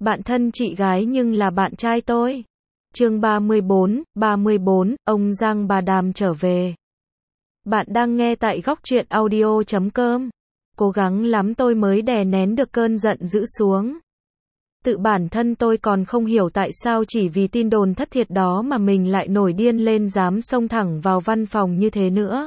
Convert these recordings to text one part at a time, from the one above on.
Bạn thân chị gái nhưng là bạn trai tôi. Chương 34, ông Giang bà Đàm trở về. Bạn đang nghe tại góc truyện audio.com. Cố gắng lắm tôi mới đè nén được cơn giận dữ xuống. Tự bản thân tôi còn không hiểu tại sao chỉ vì tin đồn thất thiệt đó mà mình lại nổi điên lên dám xông thẳng vào văn phòng như thế nữa.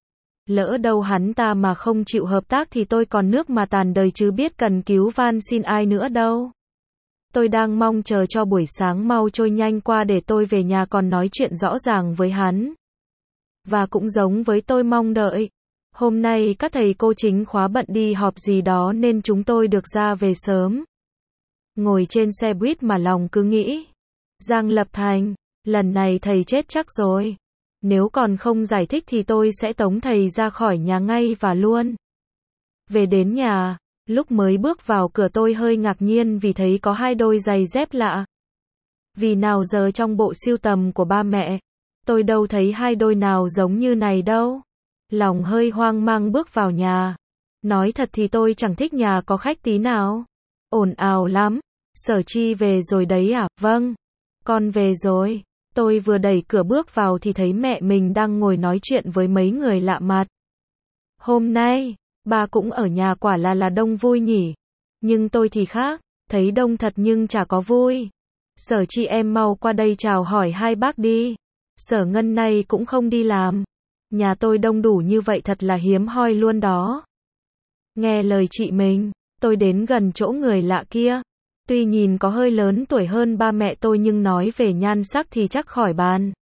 Lỡ đâu hắn ta mà không chịu hợp tác thì tôi còn nước mà tàn đời chứ biết cần cứu van xin ai nữa đâu. Tôi đang mong chờ cho buổi sáng mau trôi nhanh qua để tôi về nhà còn nói chuyện rõ ràng với hắn. Và cũng giống với tôi mong đợi. Hôm nay các thầy cô chính khóa bận đi họp gì đó nên chúng tôi được ra về sớm. Ngồi trên xe buýt mà lòng cứ nghĩ. Giang Lập Thành, lần này thầy chết chắc rồi. Nếu còn không giải thích thì tôi sẽ tống thầy ra khỏi nhà ngay và luôn. Về đến nhà, lúc mới bước vào cửa tôi hơi ngạc nhiên vì thấy có hai đôi giày dép lạ. Vì nào giờ trong bộ sưu tầm của ba mẹ, tôi đâu thấy hai đôi nào giống như này đâu. Lòng hơi hoang mang bước vào nhà. Nói thật thì tôi chẳng thích nhà có khách tí nào. Ồn ào lắm. Sở Chi về rồi đấy à? Vâng. Con về rồi. Tôi vừa đẩy cửa bước vào thì thấy mẹ mình đang ngồi nói chuyện với mấy người lạ mặt. Hôm nay, ba cũng ở nhà quả là đông vui nhỉ. Nhưng tôi thì khác, thấy đông thật nhưng chả có vui. Sở Chi em mau qua đây chào hỏi hai bác đi. Sở Ngân này cũng không đi làm. Nhà tôi đông đủ như vậy thật là hiếm hoi luôn đó. Nghe lời chị mình, tôi đến gần chỗ người lạ kia. Tuy nhìn có hơi lớn tuổi hơn ba mẹ tôi nhưng nói về nhan sắc thì chắc khỏi bàn.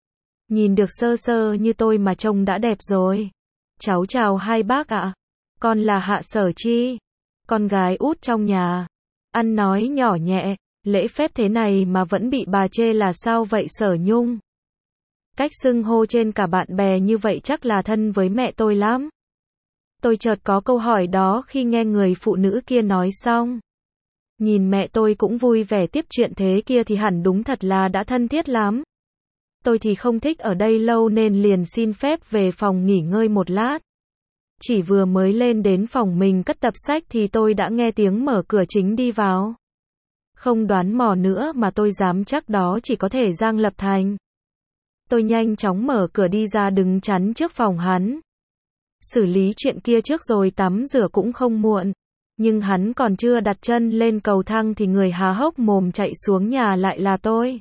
Nhìn được sơ sơ như tôi mà trông đã đẹp rồi. Cháu chào hai bác ạ. Con là Hạ Sở Chi, con gái út trong nhà. Ăn nói nhỏ nhẹ, lễ phép thế này mà vẫn bị bà chê là sao vậy Sở Nhung? Cách xưng hô trên cả bạn bè như vậy chắc là thân với mẹ tôi lắm. Tôi chợt có câu hỏi đó khi nghe người phụ nữ kia nói xong. Nhìn mẹ tôi cũng vui vẻ tiếp chuyện thế kia thì hẳn đúng thật là đã thân thiết lắm. Tôi thì không thích ở đây lâu nên liền xin phép về phòng nghỉ ngơi một lát. Chỉ vừa mới lên đến phòng mình cất tập sách thì tôi đã nghe tiếng mở cửa chính đi vào. Không đoán mò nữa mà tôi dám chắc đó chỉ có thể Giang Lập Thành. Tôi nhanh chóng mở cửa đi ra đứng chắn trước phòng hắn. Xử lý chuyện kia trước rồi tắm rửa cũng không muộn. Nhưng hắn còn chưa đặt chân lên cầu thang thì người há hốc mồm chạy xuống nhà lại là tôi.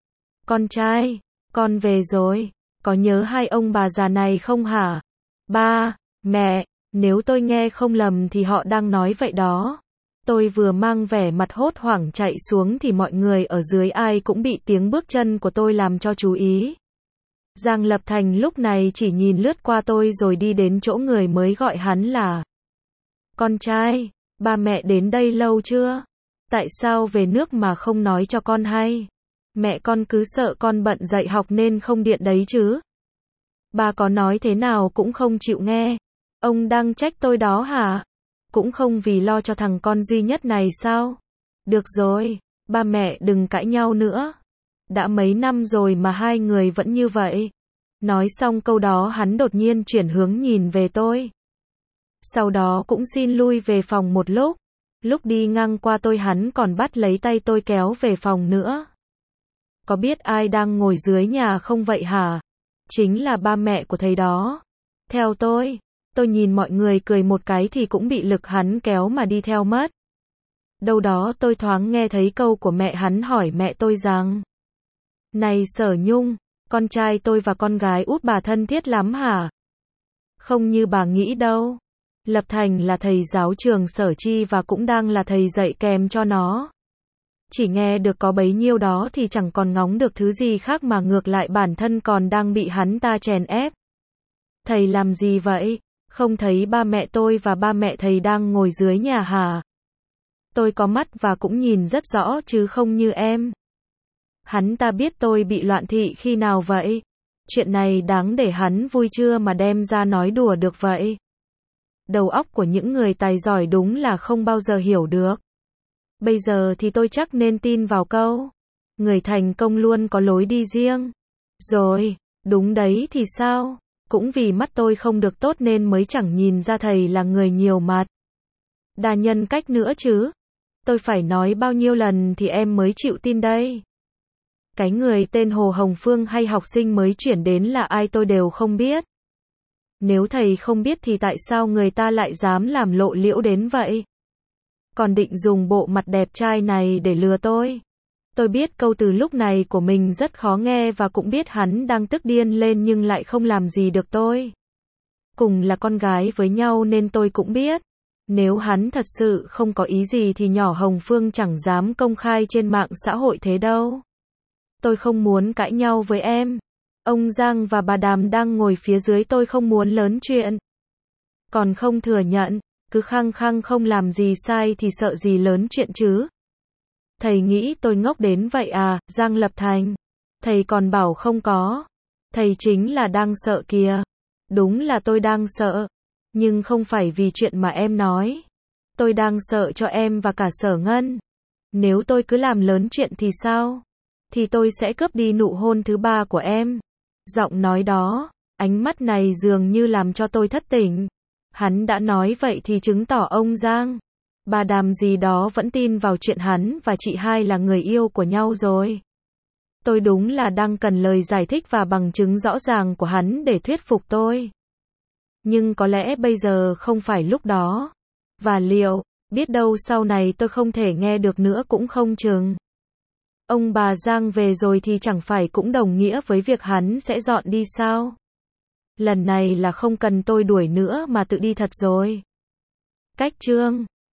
Con trai, con về rồi, có nhớ hai ông bà già này không hả? Ba, mẹ, nếu tôi nghe không lầm thì họ đang nói vậy đó. Tôi vừa mang vẻ mặt hốt hoảng chạy xuống thì mọi người ở dưới ai cũng bị tiếng bước chân của tôi làm cho chú ý. Giang Lập Thành lúc này chỉ nhìn lướt qua tôi rồi đi đến chỗ người mới gọi hắn là. Con trai, ba mẹ đến đây lâu chưa? Tại sao về nước mà không nói cho con hay? Mẹ con cứ sợ con bận dạy học nên không điện đấy chứ? Ba có nói thế nào cũng không chịu nghe. Ông đang trách tôi đó hả? Cũng không vì lo cho thằng con duy nhất này sao? Được rồi, ba mẹ đừng cãi nhau nữa. Đã mấy năm rồi mà hai người vẫn như vậy. Nói xong câu đó hắn đột nhiên chuyển hướng nhìn về tôi. Sau đó cũng xin lui về phòng một lúc. Lúc đi ngang qua tôi hắn còn bắt lấy tay tôi kéo về phòng nữa. Có biết ai đang ngồi dưới nhà không vậy hả? Chính là ba mẹ của thầy đó. Theo tôi nhìn mọi người cười một cái thì cũng bị lực hắn kéo mà đi theo mất. Đâu đó tôi thoáng nghe thấy câu của mẹ hắn hỏi mẹ tôi rằng. Này Sở Nhung, con trai tôi và con gái út bà thân thiết lắm hả? Không như bà nghĩ đâu. Lập Thành là thầy giáo trường Sở Chi và cũng đang là thầy dạy kèm cho nó. Chỉ nghe được có bấy nhiêu đó thì chẳng còn ngóng được thứ gì khác mà ngược lại bản thân còn đang bị hắn ta chèn ép. Thầy làm gì vậy? Không thấy ba mẹ tôi và ba mẹ thầy đang ngồi dưới nhà hả? Tôi có mắt và cũng nhìn rất rõ chứ không như em. Hắn ta biết tôi bị loạn thị khi nào vậy? Chuyện này đáng để hắn vui chưa mà đem ra nói đùa được vậy? Đầu óc của những người tài giỏi đúng là không bao giờ hiểu được. Bây giờ thì tôi chắc nên tin vào câu. Người thành công luôn có lối đi riêng. Rồi, đúng đấy thì sao? Cũng vì mắt tôi không được tốt nên mới chẳng nhìn ra thầy là người nhiều mặt. Đa nhân cách nữa chứ. Tôi phải nói bao nhiêu lần thì em mới chịu tin đây? Cái người tên Hồ Hồng Phương hay học sinh mới chuyển đến là ai tôi đều không biết. Nếu thầy không biết thì tại sao người ta lại dám làm lộ liễu đến vậy? Còn định dùng bộ mặt đẹp trai này để lừa tôi. Tôi biết câu từ lúc này của mình rất khó nghe và cũng biết hắn đang tức điên lên nhưng lại không làm gì được tôi. Cùng là con gái với nhau nên tôi cũng biết. Nếu hắn thật sự không có ý gì thì nhỏ Hồng Phương chẳng dám công khai trên mạng xã hội thế đâu. Tôi không muốn cãi nhau với em. Ông Giang và bà Đàm đang ngồi phía dưới, tôi không muốn lớn chuyện. Còn không thừa nhận, cứ khăng khăng không làm gì sai thì sợ gì lớn chuyện chứ. Thầy nghĩ tôi ngốc đến vậy à, Giang Lập Thành? Thầy còn bảo không có. Thầy chính là đang sợ kìa. Đúng là tôi đang sợ. Nhưng không phải vì chuyện mà em nói. Tôi đang sợ cho em và cả Sở Ngân. Nếu tôi cứ làm lớn chuyện thì sao? Thì tôi sẽ cướp đi nụ hôn thứ 3 của em. Giọng nói đó, ánh mắt này dường như làm cho tôi thất tỉnh. Hắn đã nói vậy thì chứng tỏ ông Giang, bà Đàm gì đó vẫn tin vào chuyện hắn và chị hai là người yêu của nhau rồi. Tôi đúng là đang cần lời giải thích và bằng chứng rõ ràng của hắn để thuyết phục tôi. Nhưng có lẽ bây giờ không phải lúc đó. Và liệu, biết đâu sau này tôi không thể nghe được nữa cũng không chừng. Ông bà Giang về rồi thì chẳng phải cũng đồng nghĩa với việc hắn sẽ dọn đi sao? Lần này là không cần tôi đuổi nữa mà tự đi thật rồi. Cách chương